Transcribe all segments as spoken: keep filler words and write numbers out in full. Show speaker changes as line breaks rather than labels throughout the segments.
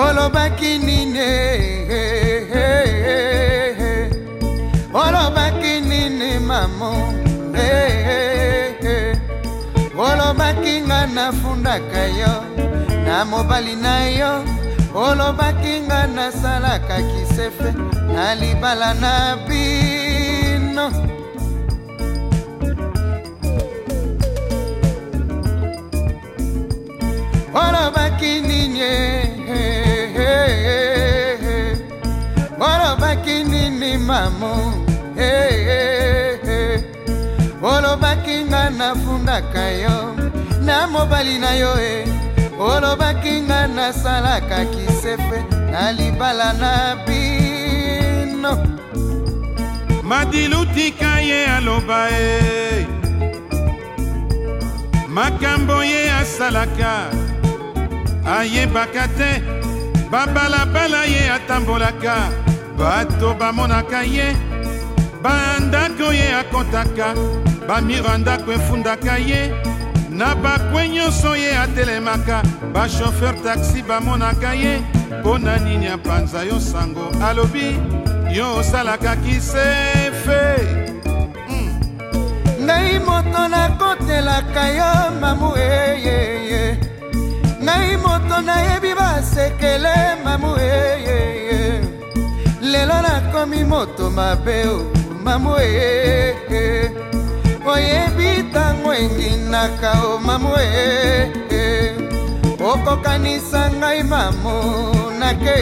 olobaki nini olobaki nini mamo olobaki nga nafundaka yo na mobali na yo olobaki nga nasalaka kisefe na libala na bino olobaki nini olobaki nini mamo olobaki nga nafundaka yo na mobali na yo olobaki nga nasalaka kisefe na libala na bino
madilutika ye aloba e makambo ye asalaka ayebaka te babalabala ye atambolaka bato bamonaka ye bandako ye akontaka bamiro ndako efundaka ye na bakwe nyonso ye atelemaka bashofer taxi bamonaka ye mpo na nini apanza yo sango alobi yo osalaka kisefe mm.
ngai moto nakotelaka yo mamu eyeye ngai moto nayebi basekele mamu eyeye lelo nakomi moto mabe o mamu eyeye oyebi tango enginaka o mamu eyeye okokanisa ngai mamu nake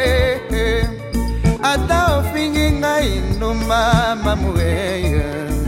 ata ofingi ngai ndumba mamu eyeye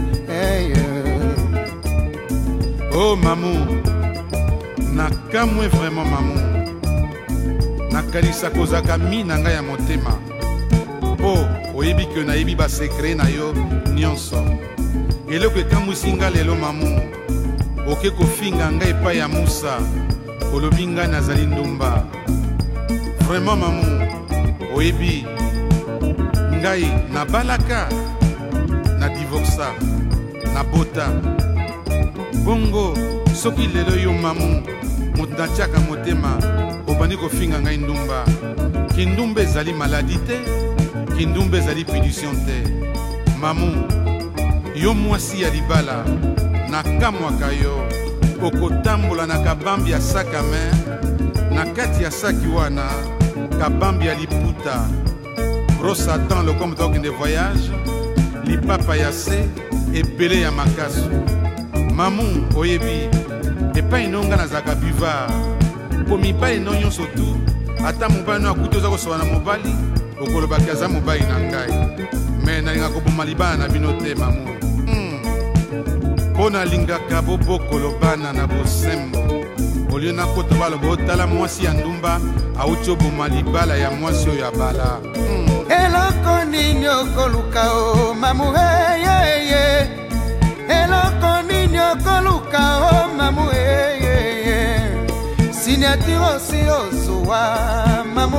oh mamu nakamwe vraiment mamu nakalisa kozaka mi na ngai ya motema mpo oyebi ke nayebi basekre na yo nyonso eloko ekamwisi nga lelo mamu oke kofinga ngai epai ya musa olobi ngai nazali ndumba vraiment mamu oyebi ngai nabalaka na divorsa na bota bongo soki lelo yo mamu moto natiaka motema obandi kofinga ngai ndumba kindumba ezali maladi te kindumba ezali punition te mamu yo mwasi ya libala nakamwaka yo okotambola na kabambi ya saka mer na kati ya saki wana kabambi ya liputa brosse à dents lokomo tokende voyage lipapa ya se ebele ya makasu mamu oyebi epai nonga nazalaka buvard mpo mibali no nyonso tu ata mobali no akuti oza kosoba na mobali okolobaki aza mobali na ngai me nalinga koboma libala na bino te mamu mpo nalingaka bobokolo bana na bosembo olio nakota baloba otala mwasi ya ndumba awuti oboma libala ya mwasi oyo abala
eloko nini okoluka o mamu eyeye eloko nini okoluka o mamu eyeye signature osi ozuwa mamu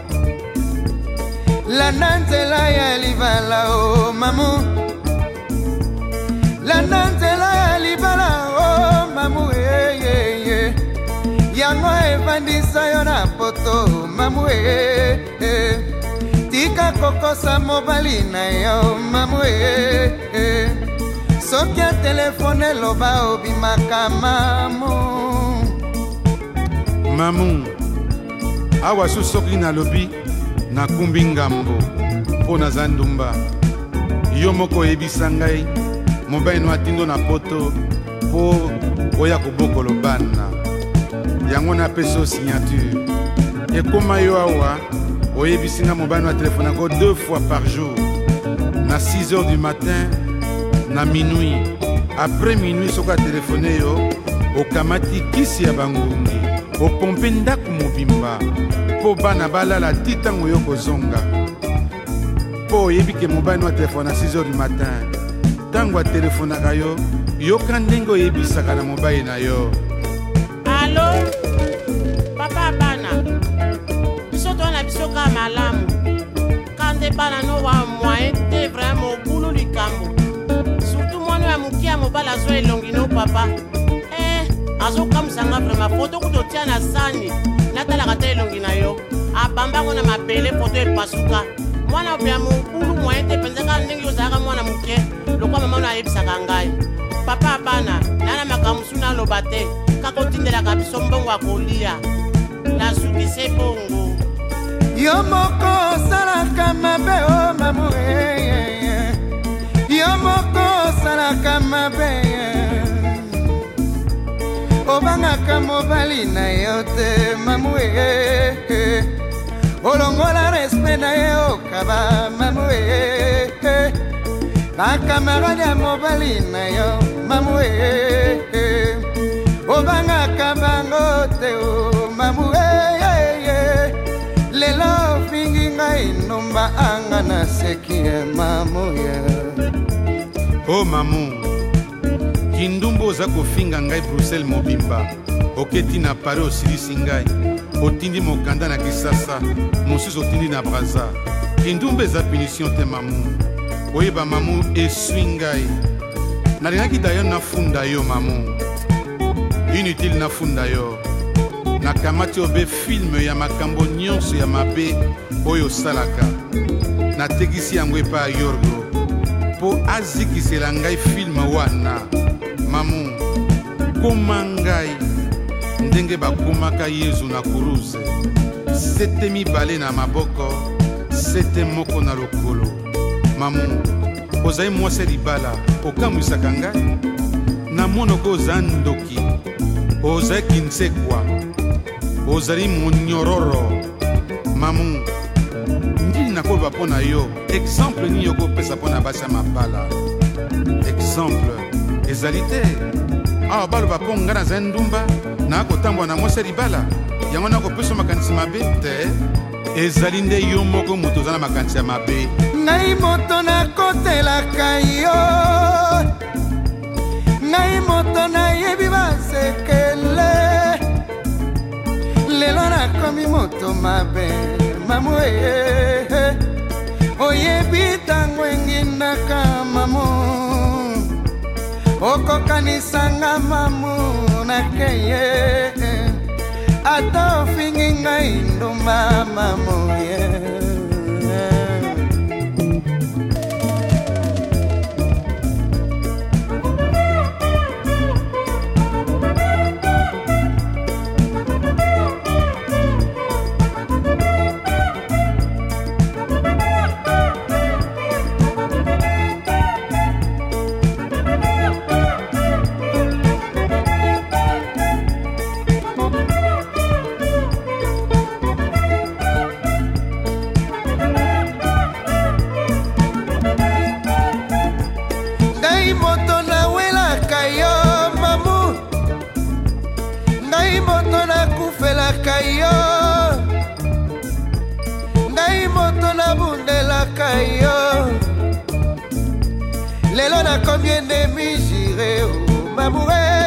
landa nzela ya libala o mamu landa nzela ya libala o mamu eyeye yango evandisa yo na poto mamu eyeye tika kokosa mobali na yo mamu eyeye soki ya telefone eloba obimaka mamu
mamu awa su soki nalobi nakumbi ngambo mpo naza ndumba yo moko oyebisa ngai mobali no atindo na poto mpo oya kobokolo bana yango napesa o signature ekoma yo awa oyebisi nga mobali no atelefonako deux fois par jour na six heures du matin na minuit après minuit soki atelefone yo okamati kisi ya bangungi opompe ndako mobimba mpo bana balala ti ntango yo kozonga mpo oyebi ke mobali no atelefone na six heures du matin ntango atelefonaka yo yoka ndenge oyebisaka na mobali na yo
alo papa bana biso twana biso ka malamu kande bana no wa moyen te vraiment okulu likambo surtout mwana ya moki ya mobali azwa elongi no papa eh azokamwisanga vraiment foto kutotia na sani natalaka te elongi na yo abambango na mabele poto epasuka mwana opya mokulu moyen te penzaka ndenge ozalaka mwana moke lokwa mama no ayebisaka ngai papa abana nana makambo mosusu naloba te kaka otindelaka biso mbongo akolia nasukise bongo
yo moko osalaka mabe o mamu yo moko osalaka mabe obangaka mobali na yo te mamu olongola respect na ye okaba mamu bakamarade ya mobali na yo mamu obangaka bango te o mamu lelo fingi ngai nomba anga na seki ya mamu
o mamu kindumbu oza kofinga ngai Bruxelles mobimba oketi na Paris osilisi ngai otindi mokanda na Kisasa mosusu otindi na Braza kindumbu eza punition te mamu oyeba mamu eswi ngai nalingaki dayo nafunda yo mamu inutile nafunda yo nakamati obe filme ya makambo nyonso ya mabe oyo osalaka natekisi yango epa ya Yorgo mpo azikisela ngai filme wana mamu koma ngai ndenge bakomaka Yezu na kuruze sete mibale na maboko sete moko na lokolo mamu ozali mwasi libala okamwisaka ngai na monoko oza ndoki ozali kinsekwa ozali monyororo mamu ndili nakoloba mpo na yo exemple nini okopesa mpo na basi ya mabala exemple ezali te awa baloba mpo ngai nazali ndumba nakotambola na mwasi libala yango nakopesa makanisi mabe te ezali nde yo moko moto oza na makanisi ya mabe
ngai moto nakotelaka yo ngai moto nayebi basekele lelo nakomi moto mabe mamu oyebi tango engindaka mamu okokanisanga mamu nakeye ata ofingi ngai ndumba mamu lelo nakomi endemi jire o mamu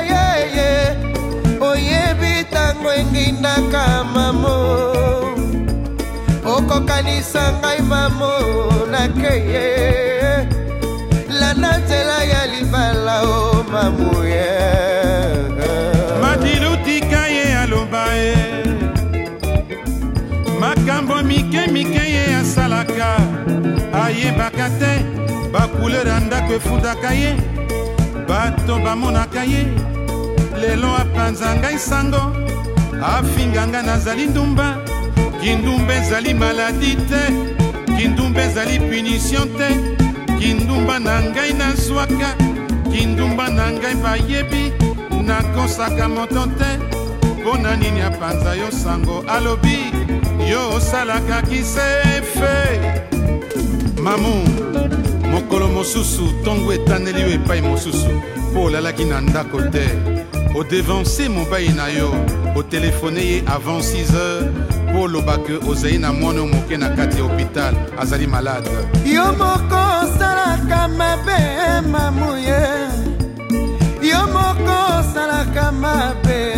oyebi tango engindaka mamu okokanisa ngai mamu nakeye lana nzela ya libala o mamu
madilutika ye aloba ye makambo mike mike ye asalaka ayebaka te bacouleur ya ndako efundaka ye bato bamonaka ye lelo apanza ngai sango afinga ngai nazali ndumba kindumba ezali maladi te kindumba ezali punition te kindumba na ngai nazwaka kindumba na ngai bayebi nakosaka moto te mpo na nini apanza yo sango alobi yo osalaka kisefe mamu mokolo mosusu ntongo etaneli yo epai mosusu mpo olalaki na ndako te odevanse mobali na yo otelefone ye avant six heures mpo oloba ke ozali na mwana moke na kati ya hôpital azali malade
yo moko osalaka mabe mamu ye yo moko osalaka mabe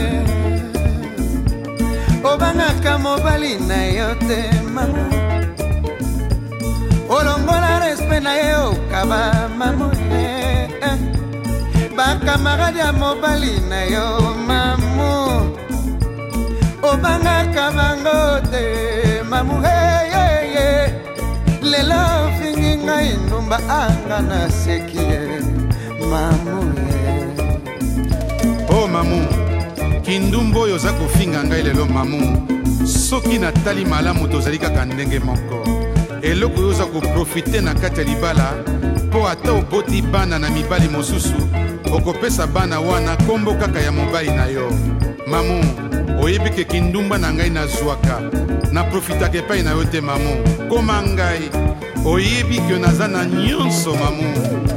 obangaka mobali na yo te mamu olongola respect na ye okaba mamu bakamarade ya mobali na yo mamu obangaka bango te mamu numba anga naseki ye mamu ye.
Oh mamu, kindumbu oyo oza kofinga ngai lelo mamu. Soki natali malamu tozali kaka ndenge moko. Eloko oyo oza koprofite na kati ya libala mpo ata oboti bana na mibali mosusu okopesa bana wana kombo kaka ya mobali na yo. Mamu, oyebi ke kindumba na ngai nazwaka naprofitaka epai na yo te mamu. Koma ngai oyebi ke naza na nyonso mamu.